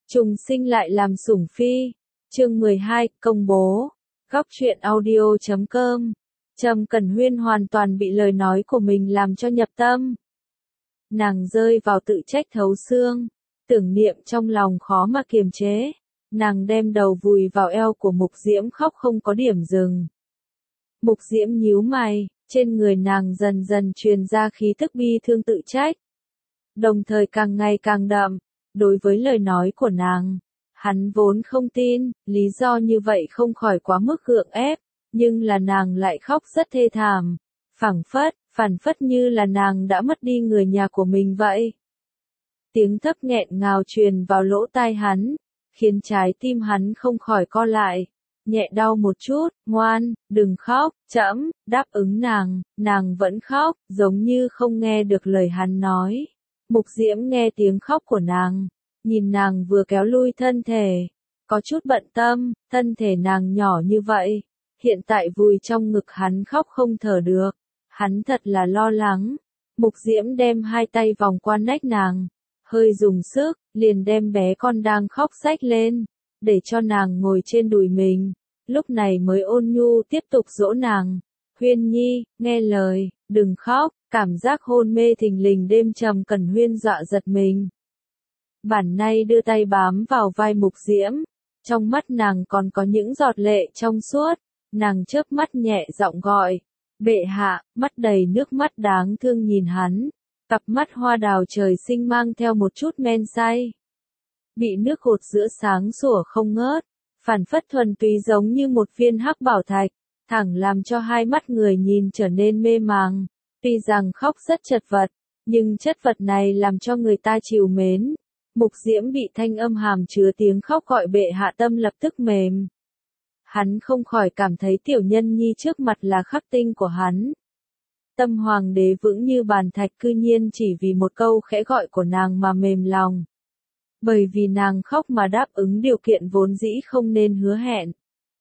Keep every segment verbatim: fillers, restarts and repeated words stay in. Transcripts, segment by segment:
Trùng sinh lại làm sủng phi. Chương mười hai, công bố. Góc truyện audio chấm com. Trầm Cẩn Huyên hoàn toàn bị lời nói của mình làm cho nhập tâm. Nàng rơi vào tự trách thấu xương, tưởng niệm trong lòng khó mà kiềm chế. Nàng đem đầu vùi vào eo của Mục Diễm khóc không có điểm dừng. Mục Diễm nhíu mày, trên người nàng dần dần truyền ra khí tức bi thương tự trách. Đồng thời càng ngày càng đậm, đối với lời nói của nàng, hắn vốn không tin, lý do như vậy không khỏi quá mức gượng ép, nhưng là nàng lại khóc rất thê thảm, phảng phất, phản phất như là nàng đã mất đi người nhà của mình vậy. Tiếng thấp nghẹn ngào truyền vào lỗ tai hắn, khiến trái tim hắn không khỏi co lại, nhẹ đau một chút, ngoan, đừng khóc, trẫm, đáp ứng nàng, nàng vẫn khóc, giống như không nghe được lời hắn nói. Mục Diễm nghe tiếng khóc của nàng, nhìn nàng vừa kéo lui thân thể, có chút bận tâm, thân thể nàng nhỏ như vậy, hiện tại vùi trong ngực hắn khóc không thở được, hắn thật là lo lắng. Mục Diễm đem hai tay vòng qua nách nàng, hơi dùng sức, liền đem bé con đang khóc xách lên, để cho nàng ngồi trên đùi mình, lúc này mới ôn nhu tiếp tục dỗ nàng. Huyên Nhi, nghe lời, đừng khóc. Cảm giác hôn mê thình lình đêm Trầm Cẩn Huyên dọa giật mình. Bản nay đưa tay bám vào vai Mục Diễm, trong mắt nàng còn có những giọt lệ trong suốt, nàng chớp mắt nhẹ giọng gọi, bệ hạ, mắt đầy nước mắt đáng thương nhìn hắn, cặp mắt hoa đào trời sinh mang theo một chút men say. Bị nước hột giữa sáng sủa không ngớt, phản phất thuần túy giống như một viên hắc bảo thạch, thẳng làm cho hai mắt người nhìn trở nên mê màng. Tuy rằng khóc rất chật vật, nhưng chất vật này làm cho người ta trìu mến. Mục Diễm bị thanh âm hàm chứa tiếng khóc gọi bệ hạ tâm lập tức mềm. Hắn không khỏi cảm thấy tiểu nhân nhi trước mặt là khắc tinh của hắn. Tâm hoàng đế vững như bàn thạch cư nhiên chỉ vì một câu khẽ gọi của nàng mà mềm lòng. Bởi vì nàng khóc mà đáp ứng điều kiện vốn dĩ không nên hứa hẹn.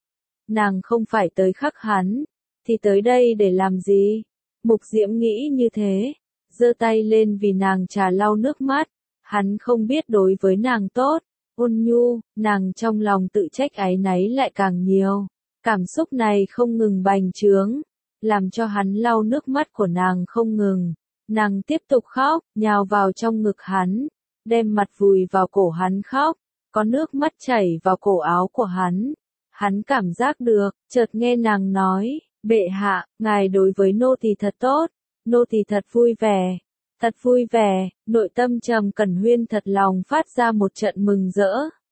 Nàng không phải tới khắc hắn, thì tới đây để làm gì? Mục Diễm nghĩ như thế, giơ tay lên vì nàng trà lau nước mắt, hắn không biết đối với nàng tốt, ôn nhu, nàng trong lòng tự trách áy náy lại càng nhiều, cảm xúc này không ngừng bành trướng, làm cho hắn lau nước mắt của nàng không ngừng, nàng tiếp tục khóc, nhào vào trong ngực hắn, đem mặt vùi vào cổ hắn khóc, có nước mắt chảy vào cổ áo của hắn, hắn cảm giác được, chợt nghe nàng nói. Bệ hạ, ngài đối với nô tỳ thật tốt, nô tỳ thật vui vẻ, thật vui vẻ, nội tâm Trầm Cẩn Huyên thật lòng phát ra một trận mừng rỡ.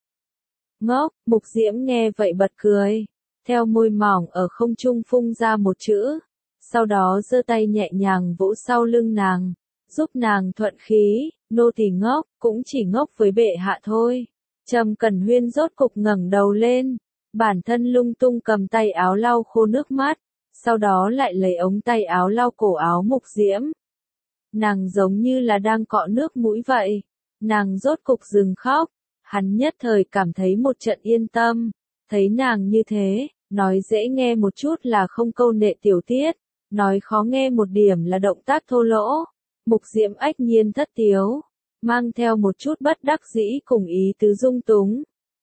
Ngốc, Mục Diễm nghe vậy bật cười, theo môi mỏng ở không trung phun ra một chữ, sau đó giơ tay nhẹ nhàng vỗ sau lưng nàng, giúp nàng thuận khí, nô tỳ ngốc, cũng chỉ ngốc với bệ hạ thôi. Trầm Cẩn Huyên rốt cục ngẩng đầu lên, bản thân lung tung cầm tay áo lau khô nước mắt. Sau đó lại lấy ống tay áo lau cổ áo Mục Diễm. Nàng giống như là đang cọ nước mũi vậy. Nàng rốt cục dừng khóc. Hắn nhất thời cảm thấy một trận yên tâm. Thấy nàng như thế, nói dễ nghe một chút là không câu nệ tiểu tiết. Nói khó nghe một điểm là động tác thô lỗ. Mục Diễm ách nhiên thất tiếu. Mang theo một chút bất đắc dĩ cùng ý tứ dung túng.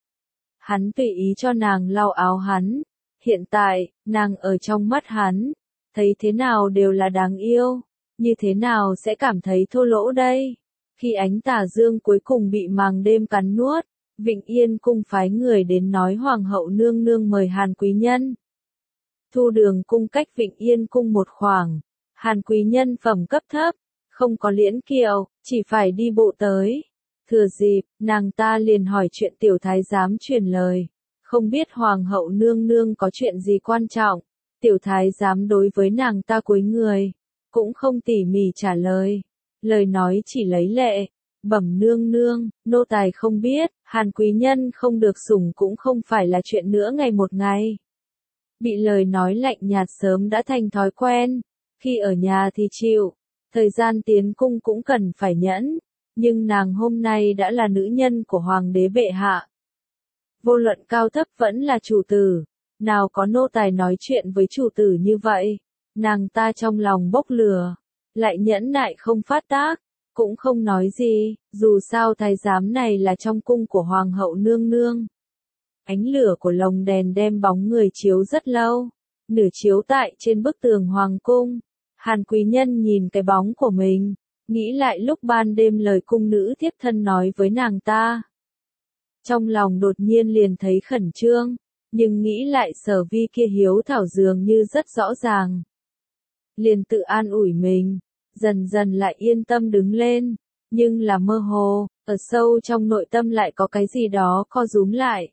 Hắn tùy ý cho nàng lau áo hắn. Hiện tại, nàng ở trong mắt hắn, thấy thế nào đều là đáng yêu, như thế nào sẽ cảm thấy thô lỗ đây? Khi ánh tà dương cuối cùng bị màng đêm cắn nuốt, Vịnh Yên cung phái người đến nói Hoàng hậu nương nương mời Hàn quý nhân. Thu Đường cung cách Vịnh Yên cung một khoảng, Hàn quý nhân phẩm cấp thấp, không có liễn kiệu, chỉ phải đi bộ tới. Thừa dịp, nàng ta liền hỏi chuyện tiểu thái giám truyền lời. Không biết Hoàng hậu nương nương có chuyện gì quan trọng, tiểu thái giám đối với nàng ta cúi người, cũng không tỉ mỉ trả lời, lời nói chỉ lấy lệ, bẩm nương nương, nô tài không biết, Hàn quý nhân không được sủng cũng không phải là chuyện nữa ngày một ngày. Bị lời nói lạnh nhạt sớm đã thành thói quen, khi ở nhà thì chịu, thời gian tiến cung cũng cần phải nhẫn, nhưng nàng hôm nay đã là nữ nhân của Hoàng đế bệ hạ. Vô luận cao thấp vẫn là chủ tử, nào có nô tài nói chuyện với chủ tử như vậy, nàng ta trong lòng bốc lửa, lại nhẫn nại không phát tác, cũng không nói gì, dù sao thái giám này là trong cung của hoàng hậu nương nương. Ánh lửa của lồng đèn đem bóng người chiếu rất lâu, nửa chiếu tại trên bức tường hoàng cung. Hàn Quý Nhân nhìn cái bóng của mình, nghĩ lại lúc ban đêm lời cung nữ thiếp thân nói với nàng ta. Trong lòng đột nhiên liền thấy khẩn trương, nhưng nghĩ lại Sở Vi kia hiếu thảo dường như rất rõ ràng. Liền tự an ủi mình, dần dần lại yên tâm đứng lên, nhưng là mơ hồ, ở sâu trong nội tâm lại có cái gì đó co rúm lại.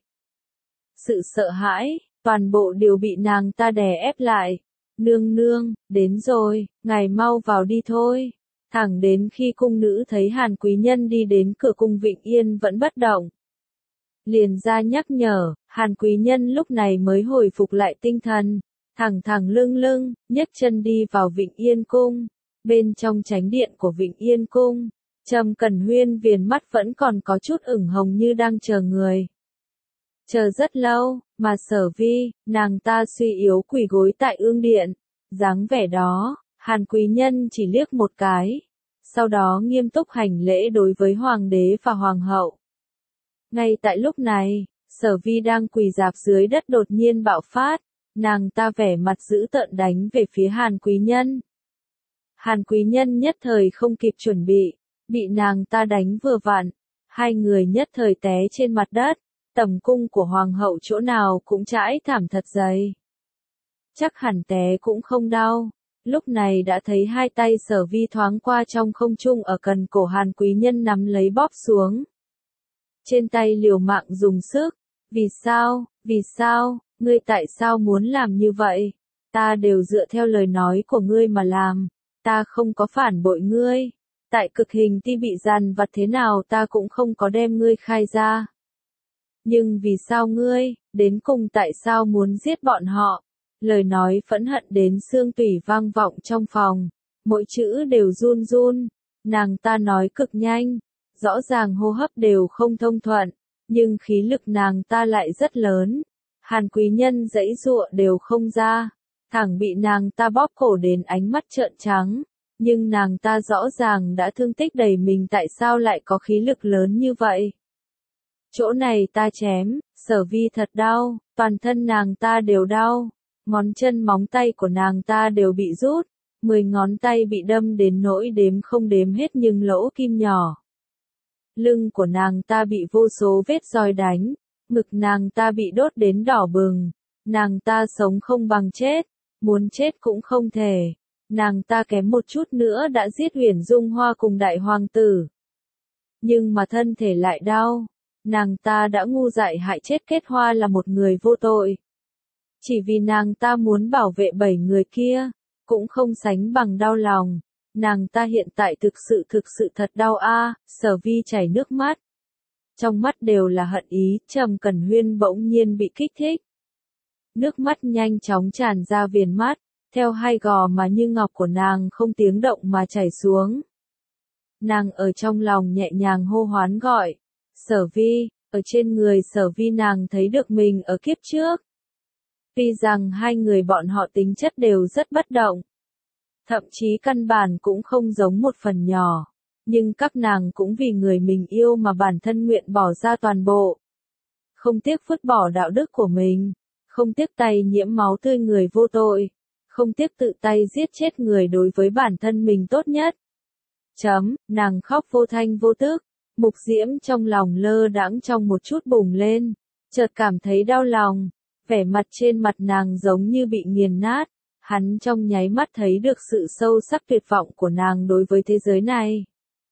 Sự sợ hãi, toàn bộ đều bị nàng ta đè ép lại. Nương nương, đến rồi, ngài mau vào đi thôi. Thẳng đến khi cung nữ thấy Hàn Quý Nhân đi đến cửa cung Vịnh Yên vẫn bất động. Liền ra nhắc nhở, Hàn Quý Nhân lúc này mới hồi phục lại tinh thần, thẳng thẳng lưng lưng, nhấc chân đi vào Vịnh Yên cung. Bên trong chánh điện của Vịnh Yên cung, Trầm Cẩn Huyên viền mắt vẫn còn có chút ửng hồng như đang chờ người. Chờ rất lâu, mà Sở Vi, nàng ta suy yếu quỳ gối tại ương điện. Dáng vẻ đó, Hàn Quý Nhân chỉ liếc một cái, sau đó nghiêm túc hành lễ đối với hoàng đế và hoàng hậu. Ngay tại lúc này, Sở Vi đang quỳ rạp dưới đất đột nhiên bạo phát, nàng ta vẻ mặt dữ tợn đánh về phía Hàn Quý Nhân. Hàn Quý Nhân nhất thời không kịp chuẩn bị, bị nàng ta đánh vừa vặn, hai người nhất thời té trên mặt đất. Tầm cung của hoàng hậu chỗ nào cũng trải thảm thật dày. Chắc hẳn té cũng không đau. Lúc này đã thấy hai tay Sở Vi thoáng qua trong không trung ở cần cổ Hàn Quý Nhân nắm lấy bóp xuống. Trên tay liều mạng dùng sức. Vì sao, vì sao, ngươi tại sao muốn làm như vậy? Ta đều dựa theo lời nói của ngươi mà làm. Ta không có phản bội ngươi. Tại cực hình ti bị dằn vặt thế nào ta cũng không có đem ngươi khai ra. Nhưng vì sao ngươi, đến cùng tại sao muốn giết bọn họ? Lời nói phẫn hận đến xương tủy vang vọng trong phòng, mỗi chữ đều run run, nàng ta nói cực nhanh, rõ ràng hô hấp đều không thông thuận, nhưng khí lực nàng ta lại rất lớn. Hàn Quý Nhân giãy giụa đều không ra, thẳng bị nàng ta bóp cổ đến ánh mắt trợn trắng, nhưng nàng ta rõ ràng đã thương tích đầy mình, tại sao lại có khí lực lớn như vậy? Chỗ này ta chém, Sở Vi thật đau, toàn thân nàng ta đều đau, ngón chân móng tay của nàng ta đều bị rút, mười ngón tay bị đâm đến nỗi đếm không đếm hết nhưng lỗ kim nhỏ. Lưng của nàng ta bị vô số vết roi đánh, ngực nàng ta bị đốt đến đỏ bừng, nàng ta sống không bằng chết, muốn chết cũng không thể, nàng ta kém một chút nữa đã giết Huyền Dung Hoa cùng đại hoàng tử. Nhưng mà thân thể lại đau. Nàng ta đã ngu dại hại chết Kết Hoa là một người vô tội. Chỉ vì nàng ta muốn bảo vệ bảy người kia, cũng không sánh bằng đau lòng. Nàng ta hiện tại thực sự thực sự thật đau a. À, Sở Vi chảy nước mắt. Trong mắt đều là hận ý, Trầm Cẩn Huyên bỗng nhiên bị kích thích. Nước mắt nhanh chóng tràn ra viền mắt, theo hai gò mà như ngọc của nàng không tiếng động mà chảy xuống. Nàng ở trong lòng nhẹ nhàng hô hoán gọi. Sở Vi, ở trên người Sở Vi nàng thấy được mình ở kiếp trước. Tuy rằng hai người bọn họ tính chất đều rất bất động, thậm chí căn bản cũng không giống một phần nhỏ, nhưng các nàng cũng vì người mình yêu mà bản thân nguyện bỏ ra toàn bộ. Không tiếc vứt bỏ đạo đức của mình, không tiếc tay nhiễm máu tươi người vô tội, không tiếc tự tay giết chết người đối với bản thân mình tốt nhất. Chấm, nàng khóc vô thanh vô tức. Mục Diễm trong lòng lơ đãng trong một chút bùng lên, chợt cảm thấy đau lòng, vẻ mặt trên mặt nàng giống như bị nghiền nát, hắn trong nháy mắt thấy được sự sâu sắc tuyệt vọng của nàng đối với thế giới này.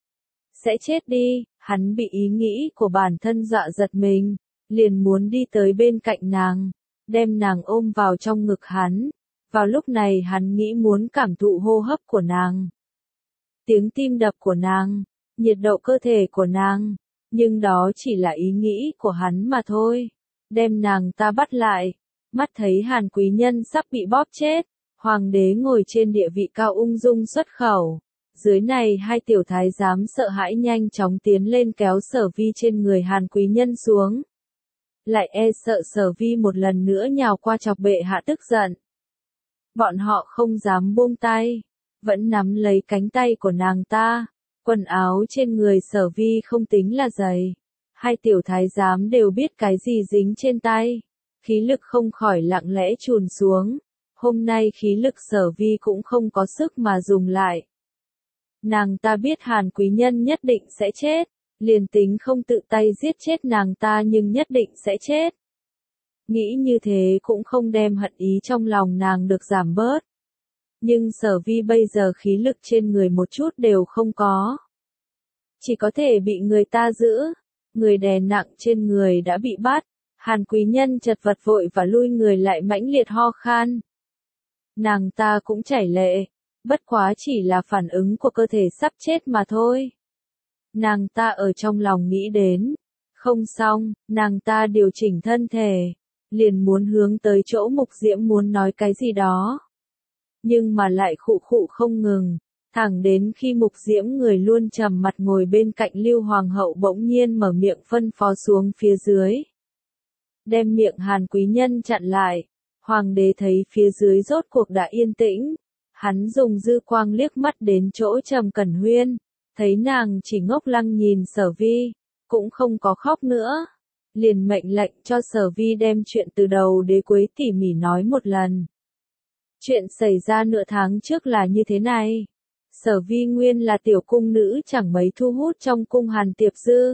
Sẽ chết đi, hắn bị ý nghĩ của bản thân dọa giật mình, liền muốn đi tới bên cạnh nàng, đem nàng ôm vào trong ngực hắn, vào lúc này hắn nghĩ muốn cảm thụ hô hấp của nàng, tiếng tim đập của nàng, nhiệt độ cơ thể của nàng, nhưng đó chỉ là ý nghĩ của hắn mà thôi. Đem nàng ta bắt lại, mắt thấy Hàn Quý Nhân sắp bị bóp chết, hoàng đế ngồi trên địa vị cao ung dung xuất khẩu. Dưới này hai tiểu thái giám sợ hãi nhanh chóng tiến lên kéo Sở Vi trên người Hàn Quý Nhân xuống. Lại e sợ Sở Vi một lần nữa nhào qua chọc bệ hạ tức giận. Bọn họ không dám buông tay, vẫn nắm lấy cánh tay của nàng ta. Quần áo trên người Sở Vi không tính là dày. Hai tiểu thái giám đều biết cái gì dính trên tay. Khí lực không khỏi lặng lẽ trùn xuống. Hôm nay khí lực Sở Vi cũng không có sức mà dùng lại. Nàng ta biết Hàn Quý Nhân nhất định sẽ chết. Liền tính không tự tay giết chết nàng ta nhưng nhất định sẽ chết. Nghĩ như thế cũng không đem hận ý trong lòng nàng được giảm bớt. Nhưng Sở Vi bây giờ khí lực trên người một chút đều không có. Chỉ có thể bị người ta giữ. Người đè nặng trên người đã bị bắt. Hàn Quý Nhân chật vật vội và lui người lại mãnh liệt ho khan. Nàng ta cũng chảy lệ. Bất quá chỉ là phản ứng của cơ thể sắp chết mà thôi. Nàng ta ở trong lòng nghĩ đến. Không xong, nàng ta điều chỉnh thân thể. Liền muốn hướng tới chỗ Mục Diễm muốn nói cái gì đó. Nhưng mà lại khụ khụ không ngừng. Thẳng đến khi Mục Diễm người luôn trầm mặt ngồi bên cạnh Lưu Hoàng hậu bỗng nhiên mở miệng phân phó xuống phía dưới. Đem miệng Hàn Quý Nhân chặn lại. Hoàng đế thấy phía dưới rốt cuộc đã yên tĩnh. Hắn dùng dư quang liếc mắt đến chỗ Trầm Cẩn Huyên. Thấy nàng chỉ ngốc lăng nhìn Sở Vi. Cũng không có khóc nữa. Liền mệnh lệnh cho Sở Vi đem chuyện từ đầu đến cuối tỉ mỉ nói một lần. Chuyện xảy ra nửa tháng trước là như thế này. Sở Vi nguyên là tiểu cung nữ chẳng mấy thu hút trong cung Hàn Tiệp Dư.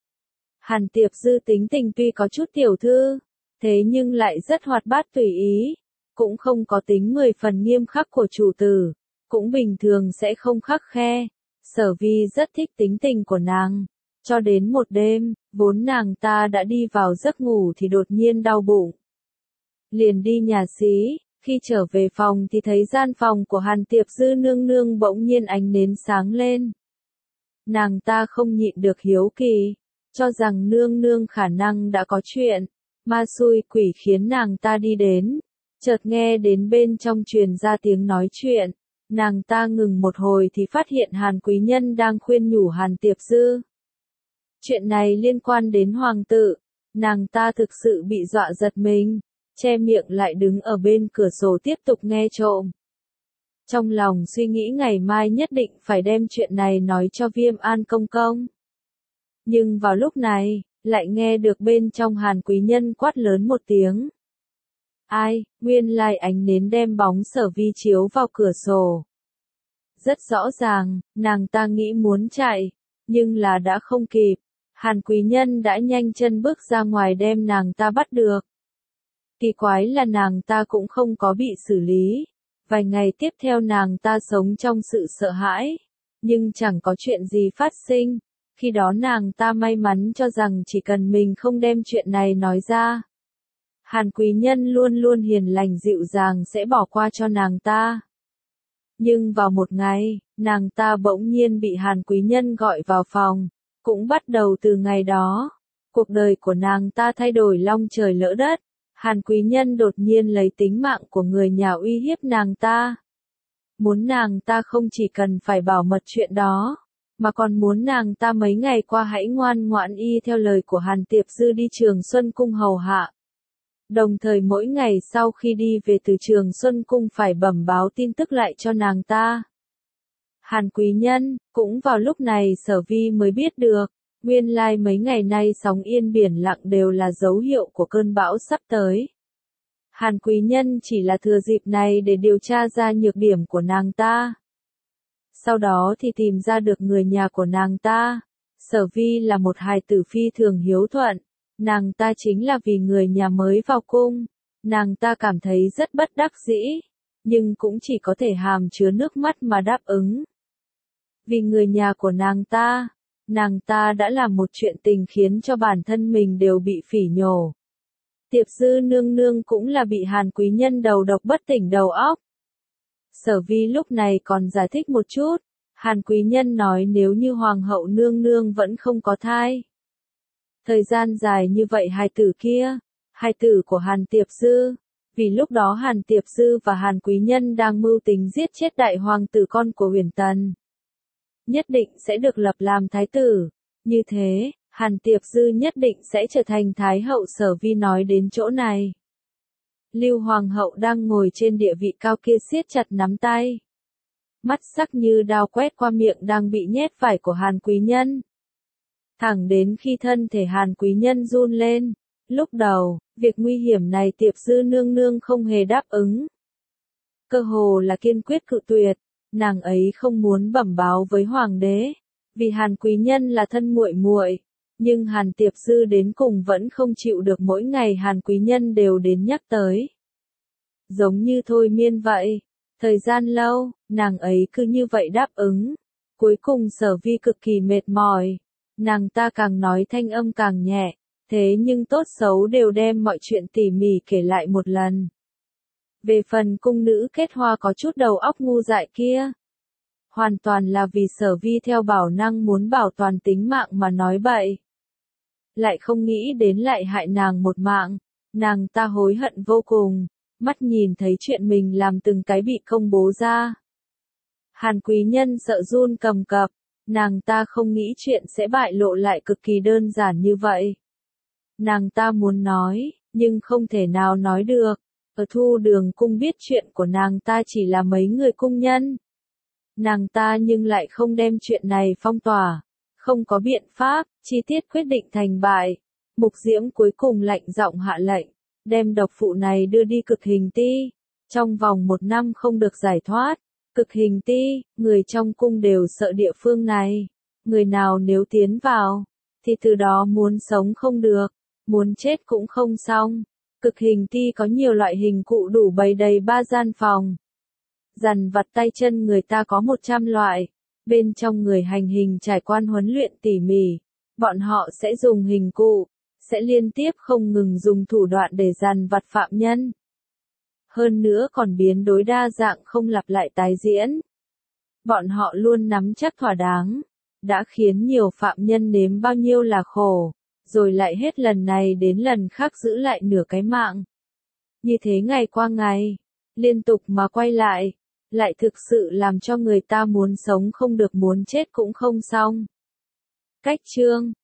Hàn Tiệp Dư tính tình tuy có chút tiểu thư, thế nhưng lại rất hoạt bát tùy ý, cũng không có tính mười phần nghiêm khắc của chủ tử, cũng bình thường sẽ không khắc khe. Sở Vi rất thích tính tình của nàng, cho đến một đêm, vốn nàng ta đã đi vào giấc ngủ thì đột nhiên đau bụng. Liền đi nhà xí, khi trở về phòng thì thấy gian phòng của Hàn Tiệp Dư nương nương bỗng nhiên ánh nến sáng lên. Nàng ta không nhịn được hiếu kỳ, cho rằng nương nương khả năng đã có chuyện, ma xui quỷ khiến nàng ta đi đến, chợt nghe đến bên trong truyền ra tiếng nói chuyện, nàng ta ngừng một hồi thì phát hiện Hàn Quý Nhân đang khuyên nhủ Hàn Tiệp Dư. Chuyện này liên quan đến hoàng tử, nàng ta thực sự bị dọa giật mình, che miệng lại đứng ở bên cửa sổ tiếp tục nghe trộm. Trong lòng suy nghĩ ngày mai nhất định phải đem chuyện này nói cho Viêm An công công. Nhưng vào lúc này, lại nghe được bên trong Hàn Quý Nhân quát lớn một tiếng. Ai, nguyên lai ánh nến đem bóng Sở Vi chiếu vào cửa sổ. Rất rõ ràng, nàng ta nghĩ muốn chạy, nhưng là đã không kịp. Hàn Quý Nhân đã nhanh chân bước ra ngoài đem nàng ta bắt được. Kỳ quái là nàng ta cũng không có bị xử lý. Vài ngày tiếp theo nàng ta sống trong sự sợ hãi, nhưng chẳng có chuyện gì phát sinh. Khi đó nàng ta may mắn cho rằng chỉ cần mình không đem chuyện này nói ra, Hàn Quý Nhân luôn luôn hiền lành dịu dàng sẽ bỏ qua cho nàng ta. Nhưng vào một ngày, nàng ta bỗng nhiên bị Hàn Quý Nhân gọi vào phòng. Cũng bắt đầu từ ngày đó, cuộc đời của nàng ta thay đổi long trời lỡ đất. Hàn Quý Nhân đột nhiên lấy tính mạng của người nhà uy hiếp nàng ta. Muốn nàng ta không chỉ cần phải bảo mật chuyện đó, mà còn muốn nàng ta mấy ngày qua hãy ngoan ngoãn y theo lời của Hàn Tiệp Dư đi Trường Xuân Cung hầu hạ. Đồng thời mỗi ngày sau khi đi về từ Trường Xuân Cung phải bẩm báo tin tức lại cho nàng ta. Hàn Quý Nhân, cũng vào lúc này Sở Vi mới biết được, nguyên lai mấy ngày nay sóng yên biển lặng đều là dấu hiệu của cơn bão sắp tới. Hàn Quý Nhân chỉ là thừa dịp này để điều tra ra nhược điểm của nàng ta. Sau đó thì tìm ra được người nhà của nàng ta. Sở Vi là một hài tử phi thường hiếu thuận. Nàng ta chính là vì người nhà mới vào cung. Nàng ta cảm thấy rất bất đắc dĩ, nhưng cũng chỉ có thể hàm chứa nước mắt mà đáp ứng. Vì người nhà của nàng ta, nàng ta đã làm một chuyện tình khiến cho bản thân mình đều bị phỉ nhổ. Tiệp Dư nương nương cũng là bị Hàn Quý Nhân đầu độc bất tỉnh đầu óc. Sở Vi lúc này còn giải thích một chút, Hàn Quý Nhân nói nếu như Hoàng hậu nương nương vẫn không có thai. Thời gian dài như vậy hài tử kia, hài tử của Hàn Tiệp Dư, vì lúc đó Hàn Tiệp Dư và Hàn Quý Nhân đang mưu tính giết chết đại hoàng tử con của Huyền Tần. Nhất định sẽ được lập làm thái tử, như thế, Hàn Tiệp Dư nhất định sẽ trở thành thái hậu. Sở Vi nói đến chỗ này. Lưu Hoàng hậu đang ngồi trên địa vị cao kia siết chặt nắm tay. mắt sắc như đao quét qua miệng đang bị nhét vải của Hàn Quý Nhân. Thẳng đến khi thân thể Hàn Quý Nhân run lên, lúc đầu, việc nguy hiểm này Tiệp Dư nương nương không hề đáp ứng. Cơ hồ là kiên quyết cự tuyệt, nàng ấy không muốn bẩm báo với hoàng đế, vì Hàn Quý Nhân là thân muội muội, nhưng Hàn Tiệp Dư đến cùng vẫn không chịu được mỗi ngày Hàn Quý Nhân đều đến nhắc tới. Giống như thôi miên vậy, thời gian lâu, nàng ấy cứ như vậy đáp ứng. Cuối cùng Sở Vi cực kỳ mệt mỏi, nàng ta càng nói thanh âm càng nhẹ, thế nhưng tốt xấu đều đem mọi chuyện tỉ mỉ kể lại một lần. Về phần cung nữ kết hoa có chút đầu óc ngu dại kia, hoàn toàn là vì Sở Vi theo bảo năng muốn bảo toàn tính mạng mà nói bậy. Lại không nghĩ đến lại hại nàng một mạng, nàng ta hối hận vô cùng, mắt nhìn thấy chuyện mình làm từng cái bị công bố ra. Hàn Quý Nhân sợ run cầm cập, nàng ta không nghĩ chuyện sẽ bại lộ lại cực kỳ đơn giản như vậy. Nàng ta muốn nói, nhưng không thể nào nói được. Ở Thu Đường cung biết chuyện của nàng ta chỉ là mấy người cung nhân. Nàng ta nhưng lại không đem chuyện này phong tỏa, không có biện pháp, chi tiết quyết định thành bại. Mục Diễm cuối cùng lạnh giọng hạ lệnh, đem độc phụ này đưa đi cực hình ti, trong vòng một năm không được giải thoát. Cực hình ti, người trong cung đều sợ địa phương này, người nào nếu tiến vào, thì từ đó muốn sống không được, muốn chết cũng không xong. Cực hình ti có nhiều loại hình cụ đủ bày đầy ba gian phòng. Dằn vặt tay chân người ta có một trăm loại, bên trong người hành hình trải quan huấn luyện tỉ mỉ, bọn họ sẽ dùng hình cụ, sẽ liên tiếp không ngừng dùng thủ đoạn để dằn vặt phạm nhân. Hơn nữa còn biến đối đa dạng không lặp lại tái diễn. Bọn họ luôn nắm chắc thỏa đáng, đã khiến nhiều phạm nhân nếm bao nhiêu là khổ, rồi lại hết lần này đến lần khác giữ lại nửa cái mạng. Như thế ngày qua ngày, liên tục mà quay lại, lại thực sự làm cho người ta muốn sống không được muốn chết cũng không xong. Cách chương